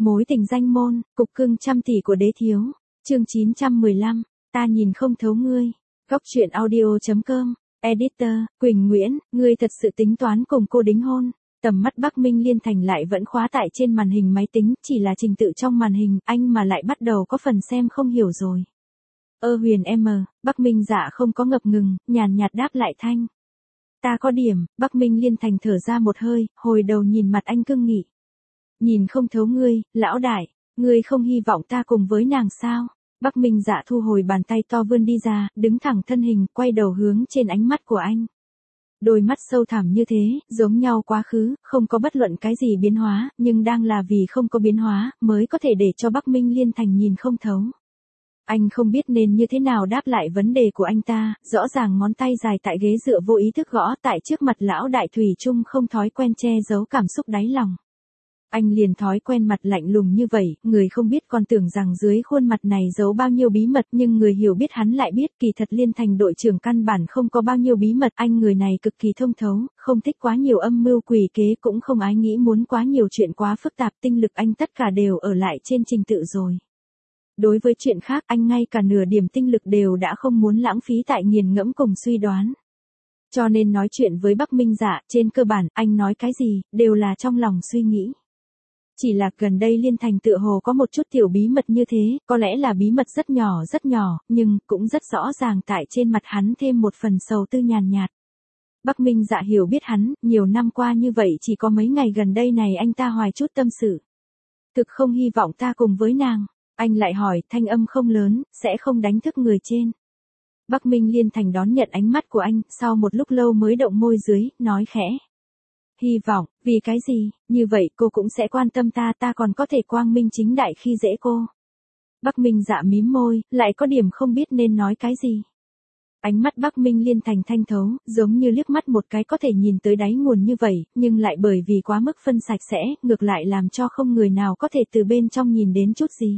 Mối tình danh môn, cục cưng trăm tỷ của đế thiếu. Chương 915, ta nhìn không thấu ngươi. Góc truyện audio.com. Editor, Quỳnh Nguyễn, ngươi thật sự tính toán cùng cô đính hôn. Tầm mắt Bắc Minh Liên Thành lại vẫn khóa tại trên màn hình máy tính, chỉ là trình tự trong màn hình, anh mà lại bắt đầu có phần xem không hiểu rồi. Huyền M, Bắc Minh Dạ không có ngập ngừng, nhàn nhạt đáp lại thanh. Ta có điểm, Bắc Minh Liên Thành thở ra một hơi, hồi đầu nhìn mặt anh cương nghị. Nhìn không thấu ngươi, lão đại, ngươi không hy vọng ta cùng với nàng sao? Bắc Minh Dạ thu hồi bàn tay to vươn đi ra, đứng thẳng thân hình, quay đầu hướng trên ánh mắt của anh. Đôi mắt sâu thẳm như thế, giống nhau quá khứ, không có bất luận cái gì biến hóa, nhưng đang là vì không có biến hóa, mới có thể để cho Bắc Minh Liên Thành nhìn không thấu. Anh không biết nên như thế nào đáp lại vấn đề của anh ta, rõ ràng ngón tay dài tại ghế dựa vô ý thức gõ tại trước mặt lão đại thủy chung không thói quen che giấu cảm xúc đáy lòng. Anh liền thói quen mặt lạnh lùng như vậy, người không biết còn tưởng rằng dưới khuôn mặt này giấu bao nhiêu bí mật, nhưng người hiểu biết hắn lại biết kỳ thật Liên Thành đội trưởng căn bản không có bao nhiêu bí mật, anh người này cực kỳ thông thấu, không thích quá nhiều âm mưu quỷ kế, cũng không ái nghĩ muốn quá nhiều chuyện quá phức tạp, tinh lực anh tất cả đều ở lại trên trình tự rồi. Đối với chuyện khác anh ngay cả nửa điểm tinh lực đều đã không muốn lãng phí tại nghiền ngẫm cùng suy đoán. Cho nên nói chuyện với Bắc Minh Dạ, trên cơ bản, anh nói cái gì, đều là trong lòng suy nghĩ. Chỉ là gần đây Liên Thành tựa hồ có một chút tiểu bí mật như thế, có lẽ là bí mật rất nhỏ, nhưng cũng rất rõ ràng tại trên mặt hắn thêm một phần sầu tư nhàn nhạt. Bắc Minh Dạ hiểu biết hắn, nhiều năm qua như vậy chỉ có mấy ngày gần đây này anh ta hoài chút tâm sự. Thực không hy vọng ta cùng với nàng. Anh lại hỏi, thanh âm không lớn, sẽ không đánh thức người trên. Bắc Minh Liên Thành đón nhận ánh mắt của anh, sau một lúc lâu mới động môi dưới, nói khẽ. Hy vọng, vì cái gì, như vậy cô cũng sẽ quan tâm ta, ta còn có thể quang minh chính đại khi dễ cô. Bắc Minh Dạ mím môi, lại có điểm không biết nên nói cái gì. Ánh mắt Bắc Minh Liên Thành thanh thấu, giống như liếc mắt một cái có thể nhìn tới đáy nguồn như vậy, nhưng lại bởi vì quá mức phân sạch sẽ, ngược lại làm cho không người nào có thể từ bên trong nhìn đến chút gì.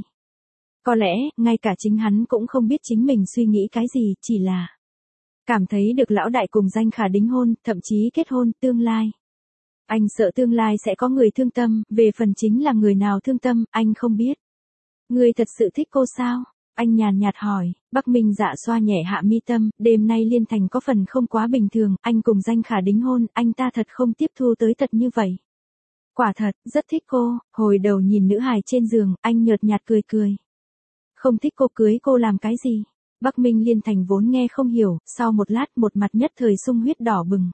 Có lẽ, ngay cả chính hắn cũng không biết chính mình suy nghĩ cái gì, chỉ là cảm thấy được lão đại cùng Danh Khả đính hôn, thậm chí kết hôn, tương lai. Anh sợ tương lai sẽ có người thương tâm, về phần chính là người nào thương tâm, anh không biết. Ngươi thật sự thích cô sao? Anh nhàn nhạt hỏi. Bắc Minh Dạ xoa nhẹ hạ mi tâm, đêm nay Liên Thành có phần không quá bình thường, anh cùng Danh Khả đính hôn, anh ta thật không tiếp thu tới thật như vậy. Quả thật, rất thích cô, hồi đầu nhìn nữ hài trên giường, anh nhợt nhạt cười. Không thích cô cưới cô làm cái gì? Bắc Minh Liên Thành vốn nghe không hiểu, sau một lát một mặt nhất thời sung huyết đỏ bừng.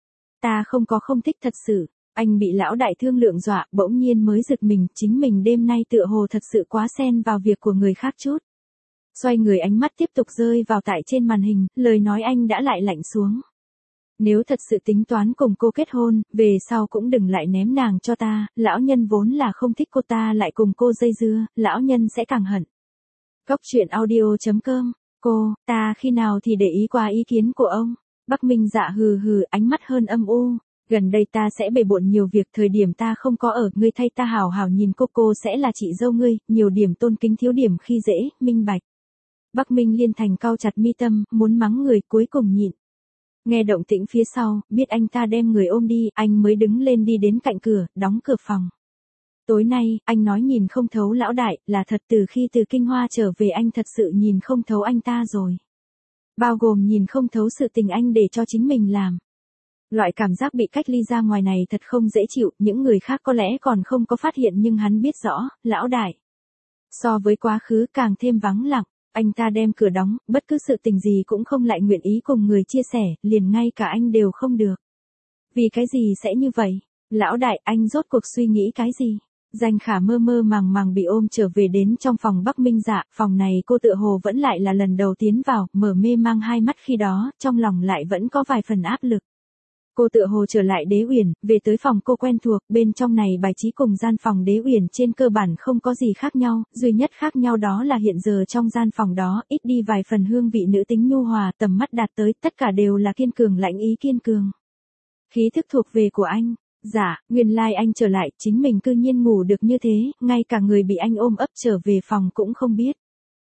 Ta không thích thật sự, anh bị lão đại thương lượng dọa, bỗng nhiên mới giật mình, chính mình đêm nay tựa hồ thật sự quá xen vào việc của người khác chút. Xoay người ánh mắt tiếp tục rơi vào tại trên màn hình, lời nói anh đã lại lạnh xuống. Nếu thật sự tính toán cùng cô kết hôn, về sau cũng đừng lại ném nàng cho ta, lão nhân vốn là không thích cô ta lại cùng cô dây dưa, lão nhân sẽ càng hận. Góc truyện audio.com, ta khi nào thì để ý qua ý kiến của ông. Bắc Minh Dạ hừ, ánh mắt hơn âm u. Gần đây ta sẽ bề bộn nhiều việc, thời điểm ta không có ở, ngươi thay ta hảo hảo nhìn cô sẽ là chị dâu ngươi, nhiều điểm tôn kính thiếu điểm khi dễ, minh bạch. Bắc Minh Liên Thành cau chặt mi tâm, muốn mắng người cuối cùng nhịn. Nghe động tĩnh phía sau, biết anh ta đem người ôm đi, anh mới đứng lên đi đến cạnh cửa, đóng cửa phòng. Tối nay, anh nói nhìn không thấu lão đại, là thật từ khi từ Kinh Hoa trở về anh thật sự nhìn không thấu anh ta rồi. Bao gồm nhìn không thấu sự tình anh để cho chính mình làm. Loại cảm giác bị cách ly ra ngoài này thật không dễ chịu, những người khác có lẽ còn không có phát hiện nhưng hắn biết rõ, lão đại. So với quá khứ càng thêm vắng lặng, anh ta đem cửa đóng, bất cứ sự tình gì cũng không lại nguyện ý cùng người chia sẻ, liền ngay cả anh đều không được. Vì cái gì sẽ như vậy? Lão đại, anh rốt cuộc suy nghĩ cái gì? Danh Khả mơ màng bị ôm trở về đến trong phòng Bắc Minh Dạ, phòng này cô tựa hồ vẫn lại là lần đầu tiến vào, mở mê mang hai mắt khi đó, trong lòng lại vẫn có vài phần áp lực. Cô tựa hồ trở lại Đế Uyển, về tới phòng cô quen thuộc, bên trong này bài trí cùng gian phòng Đế Uyển trên cơ bản không có gì khác nhau, duy nhất khác nhau đó là hiện giờ trong gian phòng đó, ít đi vài phần hương vị nữ tính nhu hòa, tầm mắt đạt tới, tất cả đều là kiên cường lãnh ý kiên cường. Khí thức thuộc về của anh. Dạ, nguyên lai anh trở lại, chính mình cư nhiên ngủ được như thế, ngay cả người bị anh ôm ấp trở về phòng cũng không biết.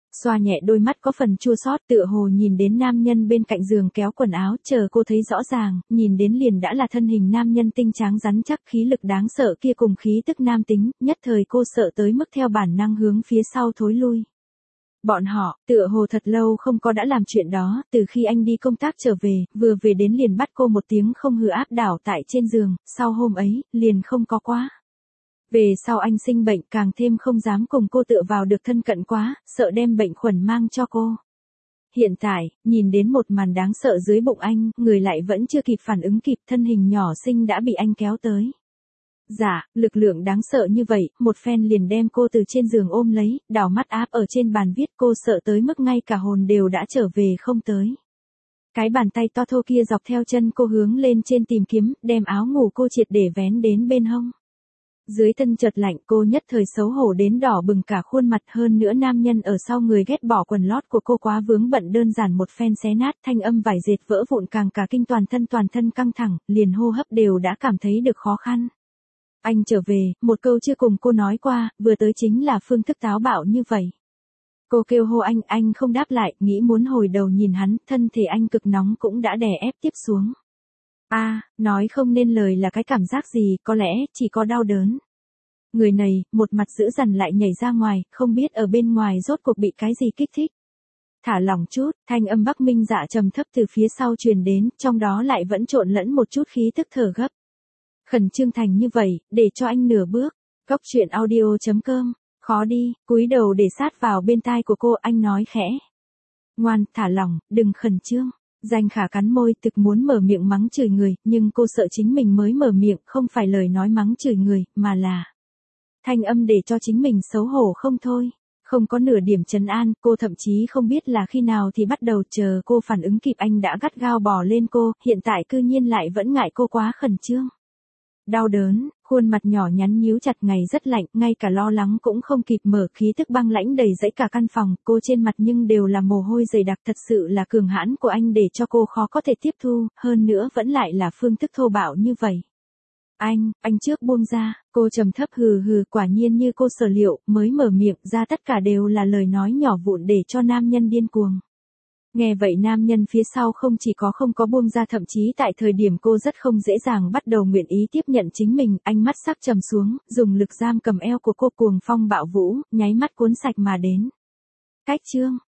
Xoa nhẹ đôi mắt có phần chua xót, tựa hồ nhìn đến nam nhân bên cạnh giường kéo quần áo, chờ cô thấy rõ ràng, nhìn đến liền đã là thân hình nam nhân tinh tráng rắn chắc, khí lực đáng sợ kia cùng khí tức nam tính, nhất thời cô sợ tới mức theo bản năng hướng phía sau thối lui. Bọn họ, tựa hồ thật lâu không có đã làm chuyện đó, từ khi anh đi công tác trở về, vừa về đến liền bắt cô một tiếng không hừ áp đảo tại trên giường, sau hôm ấy, liền không có quá. Về sau anh sinh bệnh càng thêm không dám cùng cô tựa vào được thân cận quá, sợ đem bệnh khuẩn mang cho cô. Hiện tại, nhìn đến một màn đáng sợ dưới bụng anh, người lại vẫn chưa kịp phản ứng kịp, thân hình nhỏ xinh đã bị anh kéo tới. Dạ, lực lượng đáng sợ như vậy, một phen liền đem cô từ trên giường ôm lấy, đảo mắt áp ở trên bàn viết, cô sợ tới mức ngay cả hồn đều đã trở về không tới. Cái bàn tay to thô kia dọc theo chân cô hướng lên trên tìm kiếm, đem áo ngủ cô triệt để vén đến bên hông. Dưới thân chợt lạnh, cô nhất thời xấu hổ đến đỏ bừng cả khuôn mặt, hơn nữa nam nhân ở sau người ghét bỏ quần lót của cô quá vướng bận, đơn giản một phen xé nát, thanh âm vải dệt vỡ vụn càng cả kinh, toàn thân căng thẳng, liền hô hấp đều đã cảm thấy được khó khăn. Anh trở về, một câu chưa cùng cô nói qua, vừa tới chính là phương thức táo bạo như vậy. Cô kêu hô anh không đáp lại, nghĩ muốn hồi đầu nhìn hắn, thân thể anh cực nóng cũng đã đè ép tiếp xuống. Nói không nên lời là cái cảm giác gì, có lẽ chỉ có đau đớn. Người này, một mặt dữ dằn lại nhảy ra ngoài, không biết ở bên ngoài rốt cuộc bị cái gì kích thích. Thả lỏng chút, thanh âm Bắc Minh Dạ trầm thấp từ phía sau truyền đến, trong đó lại vẫn trộn lẫn một chút khí tức thở gấp. Khẩn trương thành như vậy, để cho anh nửa bước. Góc truyện audio.com, khó đi, cúi đầu để sát vào bên tai của cô, anh nói khẽ. Ngoan, thả lỏng, đừng khẩn trương. Danh Khả cắn môi, thực muốn mở miệng mắng chửi người, nhưng cô sợ chính mình mới mở miệng, không phải lời nói mắng chửi người, mà là thanh âm để cho chính mình xấu hổ không thôi. Không có nửa điểm trấn an, cô thậm chí không biết là khi nào thì bắt đầu, chờ cô phản ứng kịp anh đã gắt gao bò lên cô, hiện tại cư nhiên lại vẫn ngại cô quá khẩn trương. Đau đớn, khuôn mặt nhỏ nhắn nhíu chặt, ngày rất lạnh, ngay cả lo lắng cũng không kịp mở, khí tức băng lãnh đầy dẫy cả căn phòng, cô trên mặt nhưng đều là mồ hôi dày đặc, thật sự là cường hãn của anh để cho cô khó có thể tiếp thu, hơn nữa vẫn lại là phương thức thô bạo như vậy. Anh trước buông ra, cô trầm thấp hừ hừ, quả nhiên như cô sở liệu, mới mở miệng ra tất cả đều là lời nói nhỏ vụn để cho nam nhân điên cuồng. Nghe vậy nam nhân phía sau không chỉ có không có buông ra, thậm chí tại thời điểm cô rất không dễ dàng bắt đầu nguyện ý tiếp nhận chính mình, ánh mắt sắc trầm xuống, dùng lực giam cầm eo của cô, cuồng phong bạo vũ, nháy mắt cuốn sạch mà đến. Cách chương